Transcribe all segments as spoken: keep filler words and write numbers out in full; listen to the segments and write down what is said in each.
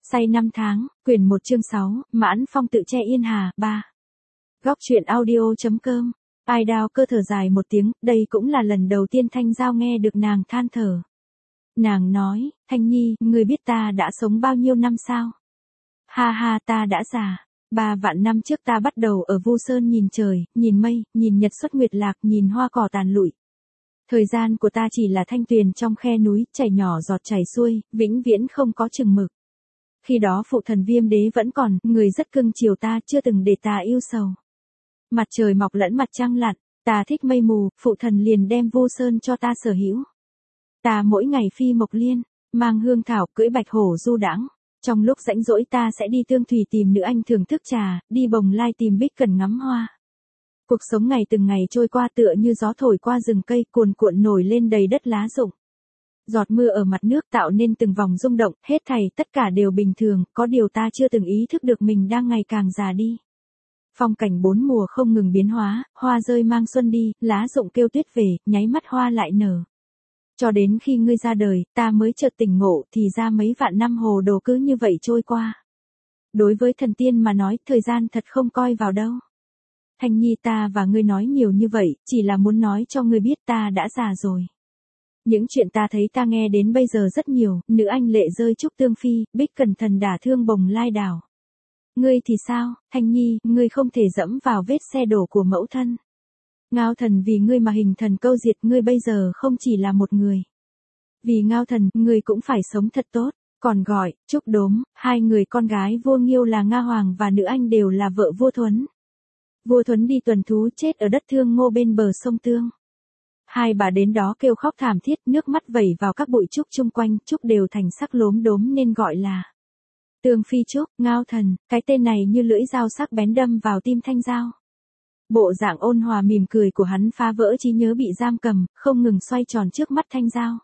Say năm tháng, quyển một chương sáu, Mãn Phong tự che Yên Hà, ba. Góc truyện audio.com. Ai Đao Cơ thở dài một tiếng, đây cũng là lần đầu tiên Thanh Giao nghe được nàng than thở. Nàng nói, Thanh Nhi, ngươi biết ta đã sống bao nhiêu năm sao? Ha ha, ta đã già. Ba vạn năm trước ta bắt đầu ở Vu Sơn nhìn trời, nhìn mây, nhìn nhật xuất nguyệt lạc, nhìn hoa cỏ tàn lụi. Thời gian của ta chỉ là thanh tuyền trong khe núi, chảy nhỏ giọt chảy xuôi, vĩnh viễn không có chừng mực. Khi đó phụ thần Viêm Đế vẫn còn, người rất cưng chiều ta, chưa từng để ta yêu sầu. Mặt trời mọc lẫn mặt trăng lặn, ta thích mây mù, phụ thần liền đem Vu Sơn cho ta sở hữu. Ta mỗi ngày phi mộc liên, mang hương thảo, cưỡi bạch hổ du đãng. Trong lúc rảnh rỗi ta sẽ đi Tương Thủy tìm nữ anh thưởng thức trà, đi Bồng Lai tìm Bích Cần ngắm hoa. Cuộc sống ngày từng ngày trôi qua tựa như gió thổi qua rừng cây, cuồn cuộn nổi lên đầy đất lá rụng. Giọt mưa ở mặt nước tạo nên từng vòng rung động, hết thảy tất cả đều bình thường, có điều ta chưa từng ý thức được mình đang ngày càng già đi. Phong cảnh bốn mùa không ngừng biến hóa, hoa rơi mang xuân đi, lá rụng kêu tuyết về, nháy mắt hoa lại nở. Cho đến khi ngươi ra đời, ta mới chợt tỉnh ngộ, thì ra mấy vạn năm hồ đồ cứ như vậy trôi qua. Đối với thần tiên mà nói, thời gian thật không coi vào đâu. Thanh Nhi, ta và ngươi nói nhiều như vậy, chỉ là muốn nói cho ngươi biết ta đã già rồi. Những chuyện ta thấy ta nghe đến bây giờ rất nhiều, nữ anh lệ rơi trúc tương phi, Bích Cần thần đả thương Bồng Lai đảo. Ngươi thì sao, Thanh Nhi, ngươi không thể dẫm vào vết xe đổ của mẫu thân. Ngao thần vì ngươi mà hình thần câu diệt, ngươi bây giờ không chỉ là một người. Vì Ngao thần, ngươi cũng phải sống thật tốt, còn gọi, Trúc Đốm, hai người con gái vua Nghiêu là Nga Hoàng và nữ anh đều là vợ vua Thuấn. Vua Thuấn đi tuần thú chết ở đất Thương Ngô bên bờ sông Tương. Hai bà đến đó kêu khóc thảm thiết, nước mắt vẩy vào các bụi trúc chung quanh, trúc đều thành sắc lốm đốm nên gọi là Tương Phi Trúc, Ngao thần, cái tên này như lưỡi dao sắc bén đâm vào tim Thanh Giao. Bộ dạng ôn hòa mỉm cười của hắn phá vỡ trí nhớ bị giam cầm, không ngừng xoay tròn trước mắt Thanh Giao.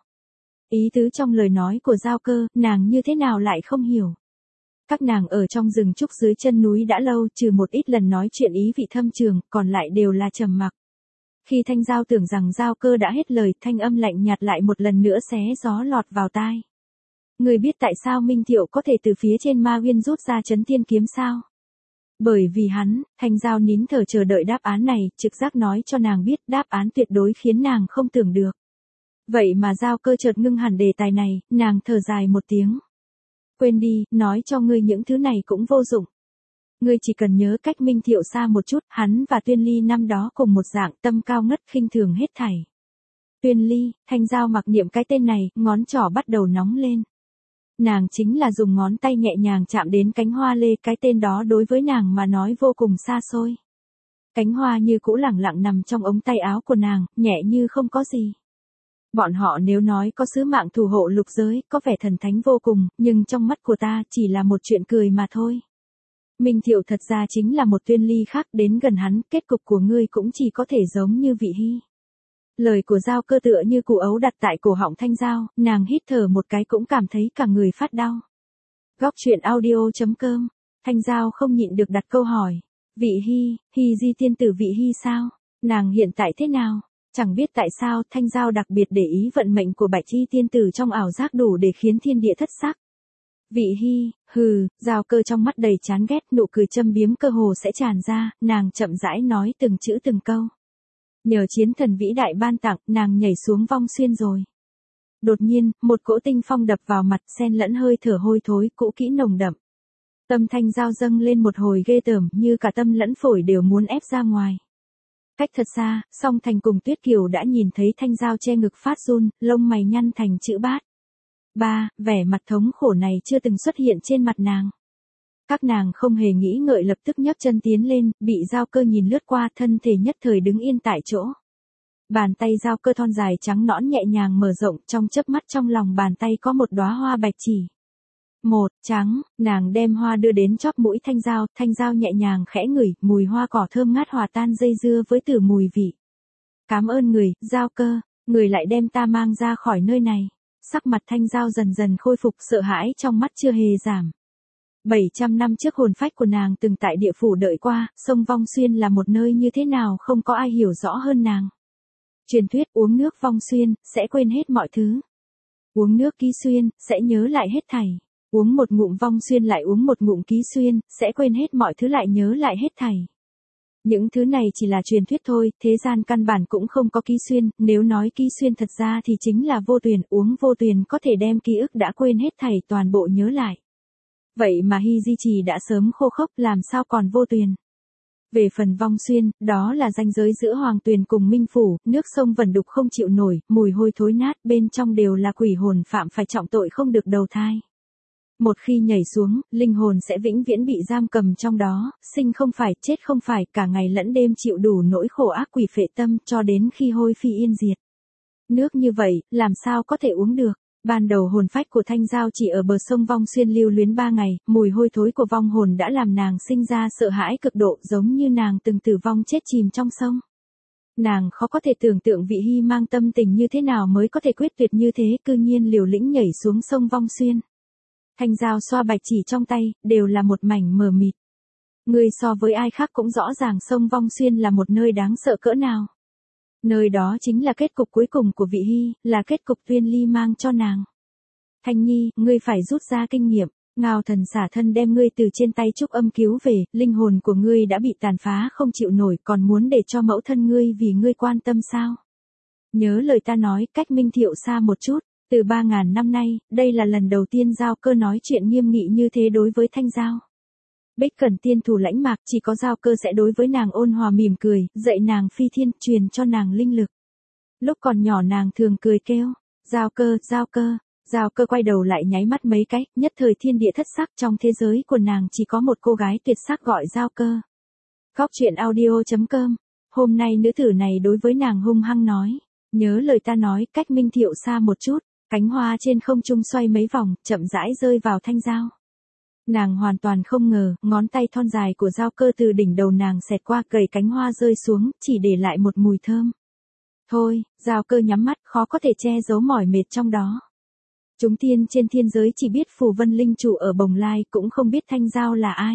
Ý tứ trong lời nói của Giao Cơ, nàng như thế nào lại không hiểu. Các nàng ở trong rừng trúc dưới chân núi đã lâu, trừ một ít lần nói chuyện ý vị thâm trường, còn lại đều là trầm mặc. Khi Thanh Giao tưởng rằng Giao Cơ đã hết lời, thanh âm lạnh nhạt lại một lần nữa xé gió lọt vào tai. Người biết tại sao Minh Thiệu có thể từ phía trên Ma Uyên rút ra Chấn Thiên kiếm sao? Bởi vì hắn, Thanh Giao nín thở chờ đợi đáp án này, trực giác nói cho nàng biết đáp án tuyệt đối khiến nàng không tưởng được. Vậy mà Giao Cơ chợt ngưng hẳn đề tài này, nàng thở dài một tiếng. Quên đi, nói cho ngươi những thứ này cũng vô dụng. Ngươi chỉ cần nhớ cách Minh Thiệu xa một chút, hắn và Tuyên Ly năm đó cùng một dạng, tâm cao ngất khinh thường hết thảy. Tuyên Ly, Thanh Giao mặc niệm cái tên này, ngón trỏ bắt đầu nóng lên. Nàng chính là dùng ngón tay nhẹ nhàng chạm đến cánh hoa lê, cái tên đó đối với nàng mà nói vô cùng xa xôi. Cánh hoa như cũ lẳng lặng nằm trong ống tay áo của nàng, nhẹ như không có gì. Bọn họ nếu nói có sứ mạng thủ hộ lục giới, có vẻ thần thánh vô cùng, nhưng trong mắt của ta chỉ là một chuyện cười mà thôi. Minh Thiệu thật ra chính là một Tuyên Ly khác, đến gần hắn, kết cục của ngươi cũng chỉ có thể giống như Vị Hy. Lời của Giao Cơ tựa như củ ấu đặt tại cổ họng Thanh Giao, nàng hít thở một cái cũng cảm thấy cả người phát đau. Góc truyện audio.com, Thanh Giao không nhịn được đặt câu hỏi. Vị Hy, Hy Di tiên tử Vị Hy sao? Nàng hiện tại thế nào? Chẳng biết tại sao Thanh Giao đặc biệt để ý vận mệnh của Bạch Chi tiên tử trong ảo giác đủ để khiến thiên địa thất sắc. Vị Hy, hừ, Giao Cơ trong mắt đầy chán ghét, nụ cười châm biếm cơ hồ sẽ tràn ra, nàng chậm rãi nói từng chữ từng câu. Nhờ chiến thần vĩ đại ban tặng, nàng nhảy xuống vong xuyên rồi. Đột nhiên, một cỗ tinh phong đập vào mặt, xen lẫn hơi thở hôi thối, cũ kỹ nồng đậm. Tâm Thanh Giao dâng lên một hồi ghê tởm, như cả tâm lẫn phổi đều muốn ép ra ngoài. Cách thật xa, Song Thành cùng Tuyết Kiều đã nhìn thấy Thanh Giao che ngực phát run, lông mày nhăn thành chữ bát. Ba, vẻ mặt thống khổ này chưa từng xuất hiện trên mặt nàng. Các nàng không hề nghĩ ngợi lập tức nhấc chân tiến lên, bị Giao Cơ nhìn lướt qua, thân thể nhất thời đứng yên tại chỗ. Bàn tay Giao Cơ thon dài trắng nõn nhẹ nhàng mở rộng, trong chớp mắt trong lòng bàn tay có một đóa hoa bạch chỉ. Một, trắng, nàng đem hoa đưa đến chóp mũi Thanh Giao, Thanh Giao nhẹ nhàng khẽ ngửi, mùi hoa cỏ thơm ngát hòa tan dây dưa với từ mùi vị. Cảm ơn người, Giao Cơ, người lại đem ta mang ra khỏi nơi này. Sắc mặt Thanh Giao dần dần khôi phục, sợ hãi trong mắt chưa hề giảm. bảy trăm năm trước hồn phách của nàng từng tại địa phủ đợi qua, sông Vong Xuyên là một nơi như thế nào không có ai hiểu rõ hơn nàng. Truyền thuyết uống nước Vong Xuyên, sẽ quên hết mọi thứ. Uống nước Ký Xuyên, sẽ nhớ lại hết thảy. Uống một ngụm Vong Xuyên lại uống một ngụm Ký Xuyên, sẽ quên hết mọi thứ lại nhớ lại hết thảy. Những thứ này chỉ là truyền thuyết thôi, thế gian căn bản cũng không có Ký Xuyên, nếu nói Ký Xuyên thật ra thì chính là vô tuyền, uống vô tuyền có thể đem ký ức đã quên hết thảy toàn bộ nhớ lại. Vậy mà Hy Di Trì đã sớm khô khốc làm sao còn vô tuyền. Về phần Vong Xuyên, đó là ranh giới giữa Hoàng Tuyền cùng Minh Phủ, nước sông vẩn đục không chịu nổi, mùi hôi thối nát, bên trong đều là quỷ hồn phạm phải trọng tội không được đầu thai. Một khi nhảy xuống, linh hồn sẽ vĩnh viễn bị giam cầm trong đó, sinh không phải, chết không phải, cả ngày lẫn đêm chịu đủ nỗi khổ ác quỷ phệ tâm cho đến khi hôi phi yên diệt. Nước như vậy, làm sao có thể uống được? Ban đầu hồn phách của Thanh Giao chỉ ở bờ sông Vong Xuyên lưu luyến ba ngày, mùi hôi thối của vong hồn đã làm nàng sinh ra sợ hãi cực độ giống như nàng từng tử vong chết chìm trong sông. Nàng khó có thể tưởng tượng vị Hy mang tâm tình như thế nào mới có thể quyết tuyệt như thế, cư nhiên liều lĩnh nhảy xuống sông Vong Xuyên. Thanh Giao xoa bạch chỉ trong tay, đều là một mảnh mờ mịt. Người so với ai khác cũng rõ ràng sông Vong Xuyên là một nơi đáng sợ cỡ nào. Nơi đó chính là kết cục cuối cùng của vị Hy, là kết cục Tuyên Ly mang cho nàng. Thanh Nhi, ngươi phải rút ra kinh nghiệm, Ngao Thần xả thân đem ngươi từ trên tay Trúc Âm cứu về, linh hồn của ngươi đã bị tàn phá không chịu nổi, còn muốn để cho mẫu thân ngươi vì ngươi quan tâm sao? Nhớ lời ta nói, cách Minh Thiệu xa một chút, từ ba ngàn năm nay, đây là lần đầu tiên Giao Cơ nói chuyện nghiêm nghị như thế đối với Thanh Giao. Bích Cẩn tiên thủ lãnh mạc, chỉ có Giao Cơ sẽ đối với nàng ôn hòa mỉm cười, dạy nàng phi thiên, truyền cho nàng linh lực. Lúc còn nhỏ nàng thường cười kêu, Giao Cơ, Giao Cơ. Giao Cơ quay đầu lại nháy mắt mấy cái, nhất thời thiên địa thất sắc, trong thế giới của nàng chỉ có một cô gái tuyệt sắc gọi Giao Cơ. Góc truyện audio chấm com. Hôm nay nữ tử này đối với nàng hung hăng nói, nhớ lời ta nói, cách Minh Thiệu xa một chút, cánh hoa trên không trung xoay mấy vòng, chậm rãi rơi vào Thanh Giao. Nàng hoàn toàn không ngờ, ngón tay thon dài của Giao Cơ từ đỉnh đầu nàng xẹt qua cầy cánh hoa rơi xuống, chỉ để lại một mùi thơm. Thôi, Giao Cơ nhắm mắt, khó có thể che giấu mỏi mệt trong đó. Chúng tiên trên thiên giới chỉ biết Phù Vân Linh Chủ ở Bồng Lai, cũng không biết Thanh Giao là ai.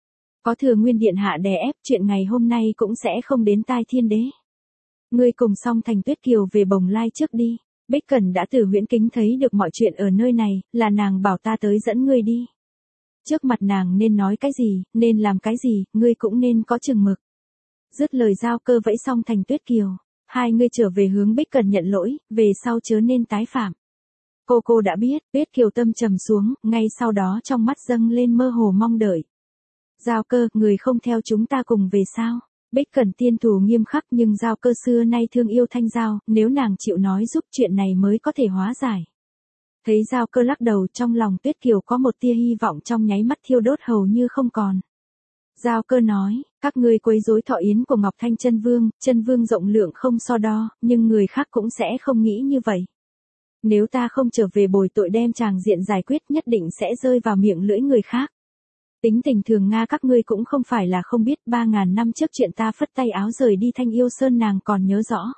Có Thừa Nguyên Điện hạ đè ép, chuyện ngày hôm nay cũng sẽ không đến tai thiên đế. Ngươi cùng Song Thành Tuyết Kiều về Bồng Lai trước đi. Bích Cẩn đã từ huyễn kính thấy được mọi chuyện ở nơi này, là nàng bảo ta tới dẫn ngươi đi. Trước mặt nàng nên nói cái gì, nên làm cái gì, ngươi cũng nên có chừng mực. Dứt lời Giao Cơ vẫy Song Thành Tuyết Kiều. Hai ngươi trở về hướng Bích Cẩn nhận lỗi, về sau chớ nên tái phạm. Cô cô đã biết, Tuyết Kiều tâm trầm xuống, ngay sau đó trong mắt dâng lên mơ hồ mong đợi. Giao Cơ, người không theo chúng ta cùng về sao? Bích Cẩn tiên thủ nghiêm khắc nhưng Giao Cơ xưa nay thương yêu Thanh Giao, nếu nàng chịu nói giúp chuyện này mới có thể hóa giải. Thấy Giao Cơ lắc đầu, trong lòng Tuyết Kiều có một tia hy vọng trong nháy mắt thiêu đốt hầu như không còn. Giao Cơ nói, các ngươi quấy rối thọ yến của Ngọc Thanh Chân Vương, Chân Vương rộng lượng không so đo, nhưng người khác cũng sẽ không nghĩ như vậy. Nếu ta không trở về bồi tội đem chàng diện giải quyết nhất định sẽ rơi vào miệng lưỡi người khác. Tính tình thường Nga các ngươi cũng không phải là không biết, ba ngàn năm trước chuyện ta phất tay áo rời đi Thanh Yêu Sơn nàng còn nhớ rõ.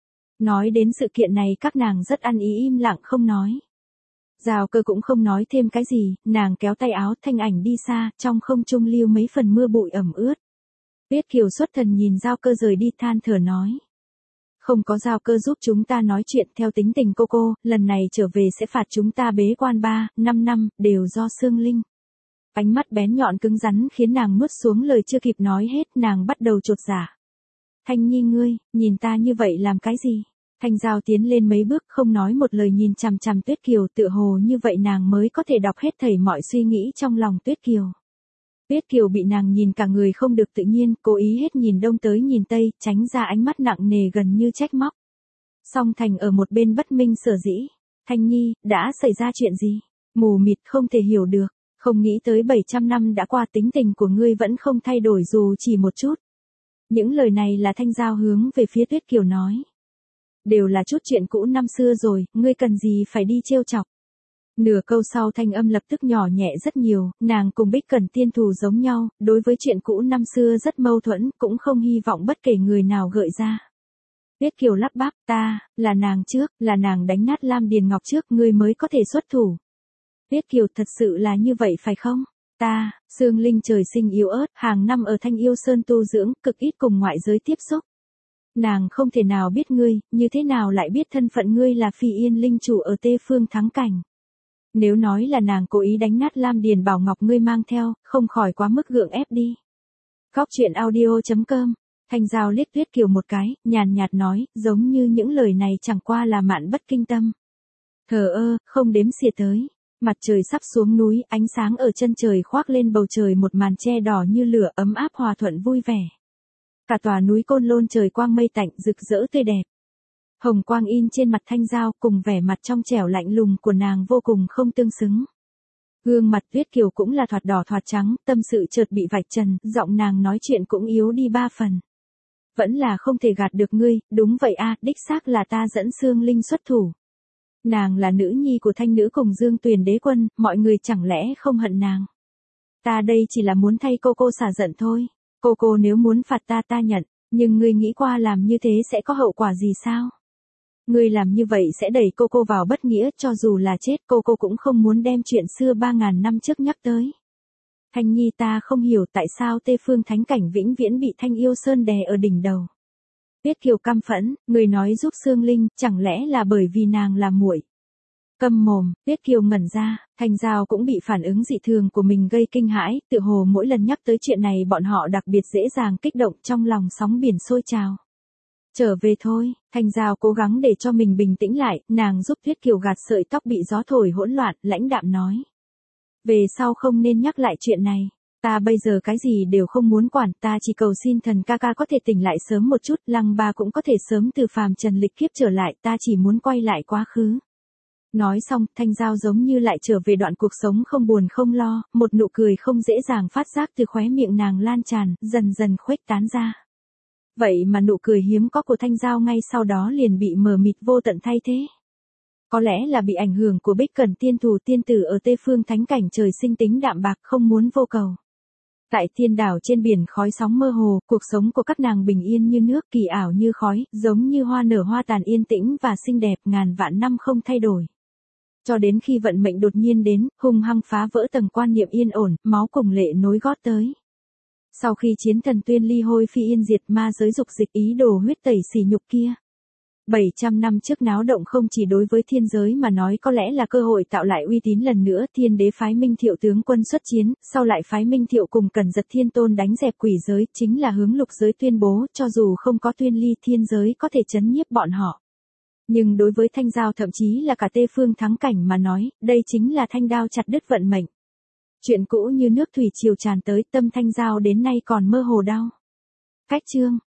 Nói đến sự kiện này các nàng rất ăn ý im lặng không nói. Giao Cơ cũng không nói thêm cái gì, nàng kéo tay áo Thanh ảnh đi xa, trong không trung lưu mấy phần mưa bụi ẩm ướt. Tuyết Kiều xuất thần nhìn Giao Cơ rời đi than thở nói. Không có Giao Cơ giúp chúng ta nói chuyện theo tính tình cô cô, lần này trở về sẽ phạt chúng ta bế quan ba, năm năm, đều do Sương Linh. Ánh mắt bén nhọn cứng rắn khiến nàng nuốt xuống lời chưa kịp nói hết, nàng bắt đầu chột dạ. Thanh Nhi ngươi, nhìn ta như vậy làm cái gì? Thanh Giao tiến lên mấy bước không nói một lời nhìn chằm chằm Tuyết Kiều, tựa hồ như vậy nàng mới có thể đọc hết thảy mọi suy nghĩ trong lòng Tuyết Kiều. Tuyết Kiều bị nàng nhìn cả người không được tự nhiên, cố ý hết nhìn đông tới nhìn tây, tránh ra ánh mắt nặng nề gần như trách móc. Song Thành ở một bên bất minh sở dĩ. Thanh Nhi, đã xảy ra chuyện gì? Mù mịt không thể hiểu được, không nghĩ tới bảy trăm năm đã qua tính tình của ngươi vẫn không thay đổi dù chỉ một chút. Những lời này là Thanh Giao hướng về phía Tuyết Kiều nói. Đều là chút chuyện cũ năm xưa rồi, ngươi cần gì phải đi trêu chọc. Nửa câu sau thanh âm lập tức nhỏ nhẹ rất nhiều, nàng cùng Bích Cẩn tiên thù giống nhau, đối với chuyện cũ năm xưa rất mâu thuẫn, cũng không hy vọng bất kể người nào gợi ra. Tuyết Kiều lắp bắp, ta, là nàng trước, là nàng đánh nát Lam Điền Ngọc trước, ngươi mới có thể xuất thủ. Tuyết Kiều thật sự là như vậy phải không? Ta, Sương Linh trời sinh yếu ớt, hàng năm ở Thanh Yêu Sơn tu dưỡng, cực ít cùng ngoại giới tiếp xúc. Nàng không thể nào biết ngươi, như thế nào lại biết thân phận ngươi là Phi Yên Linh Chủ ở Tê Phương Thắng Cảnh. Nếu nói là nàng cố ý đánh nát Lam Điền Bảo Ngọc ngươi mang theo, không khỏi quá mức gượng ép đi. Góc truyện audio.com. Thanh Giao liếc Tuyết Kiều một cái, nhàn nhạt nói, giống như những lời này chẳng qua là mạn bất kinh tâm. Thờ ơ, không đếm xỉa tới. Mặt trời sắp xuống núi, ánh sáng ở chân trời khoác lên bầu trời một màn che đỏ như lửa, ấm áp hòa thuận vui vẻ. Cả tòa núi Côn Lôn trời quang mây tạnh, rực rỡ tươi đẹp. Hồng quang in trên mặt Thanh Giao, cùng vẻ mặt trong trẻo lạnh lùng của nàng vô cùng không tương xứng. Gương mặt Tuyết Kiều cũng là thoạt đỏ thoạt trắng, tâm sự chợt bị vạch trần, giọng nàng nói chuyện cũng yếu đi ba phần. Vẫn là không thể gạt được ngươi, đúng vậy a, đích xác là ta dẫn Sương Linh xuất thủ. Nàng là nữ nhi của Thanh nữ cùng Dương Tuyền đế quân, mọi người chẳng lẽ không hận nàng. Ta đây chỉ là muốn thay cô cô xả giận thôi. Cô cô nếu muốn phạt ta ta nhận, nhưng ngươi nghĩ qua làm như thế sẽ có hậu quả gì sao? Ngươi làm như vậy sẽ đẩy cô cô vào bất nghĩa, cho dù là chết cô cô cũng không muốn đem chuyện xưa ba ngàn năm trước nhắc tới. Thanh Nhi ta không hiểu tại sao Tê Phương Thánh Cảnh vĩnh viễn bị Thanh Yêu Sơn đè ở đỉnh đầu. Tuyết Kiều căm phẫn, người nói giúp Sương Linh, chẳng lẽ là bởi vì nàng là muội? Câm mồm, Tuyết Kiều ngẩn ra, Thanh Giao cũng bị phản ứng dị thường của mình gây kinh hãi, tự hồ mỗi lần nhắc tới chuyện này bọn họ đặc biệt dễ dàng kích động, trong lòng sóng biển sôi trào. Trở về thôi, Thanh Giao cố gắng để cho mình bình tĩnh lại, nàng giúp Tuyết Kiều gạt sợi tóc bị gió thổi hỗn loạn, lãnh đạm nói. Về sau không nên nhắc lại chuyện này. Ta bây giờ cái gì đều không muốn quản, ta chỉ cầu xin thần ca ca có thể tỉnh lại sớm một chút, Lăng Ba cũng có thể sớm từ phàm trần lịch kiếp trở lại, ta chỉ muốn quay lại quá khứ. Nói xong, Thanh Giao giống như lại trở về đoạn cuộc sống không buồn không lo, một nụ cười không dễ dàng phát giác từ khóe miệng nàng lan tràn, dần dần khuếch tán ra. Vậy mà nụ cười hiếm có của Thanh Giao ngay sau đó liền bị mờ mịt vô tận thay thế. Có lẽ là bị ảnh hưởng của Bích Cẩn tiên thù tiên tử ở Tê Phương Thánh Cảnh trời sinh tính đạm bạc không muốn vô cầu. Tại thiên đảo trên biển khói sóng mơ hồ, cuộc sống của các nàng bình yên như nước, kỳ ảo như khói, giống như hoa nở hoa tàn yên tĩnh và xinh đẹp ngàn vạn năm không thay đổi. Cho đến khi vận mệnh đột nhiên đến, hung hăng phá vỡ tầng quan niệm yên ổn, máu cùng lệ nối gót tới. Sau khi chiến thần Tuyên Ly hôi phi yên diệt, ma giới dục dịch ý đồ huyết tẩy sỉ nhục kia. bảy trăm năm trước náo động không chỉ đối với thiên giới mà nói có lẽ là cơ hội tạo lại uy tín lần nữa, Thiên Đế phái Minh Thiệu tướng quân xuất chiến, sau lại phái Minh Thiệu cùng Cẩn Giật Thiên Tôn đánh dẹp quỷ giới, chính là hướng lục giới tuyên bố, cho dù không có Tuyên Ly thiên giới có thể trấn nhiếp bọn họ. Nhưng đối với Thanh Giao thậm chí là cả Tê Phương Thắng Cảnh mà nói, đây chính là thanh đao chặt đứt vận mệnh. Chuyện cũ như nước thủy triều tràn tới, tâm Thanh Giao đến nay còn mơ hồ đau. Cách chương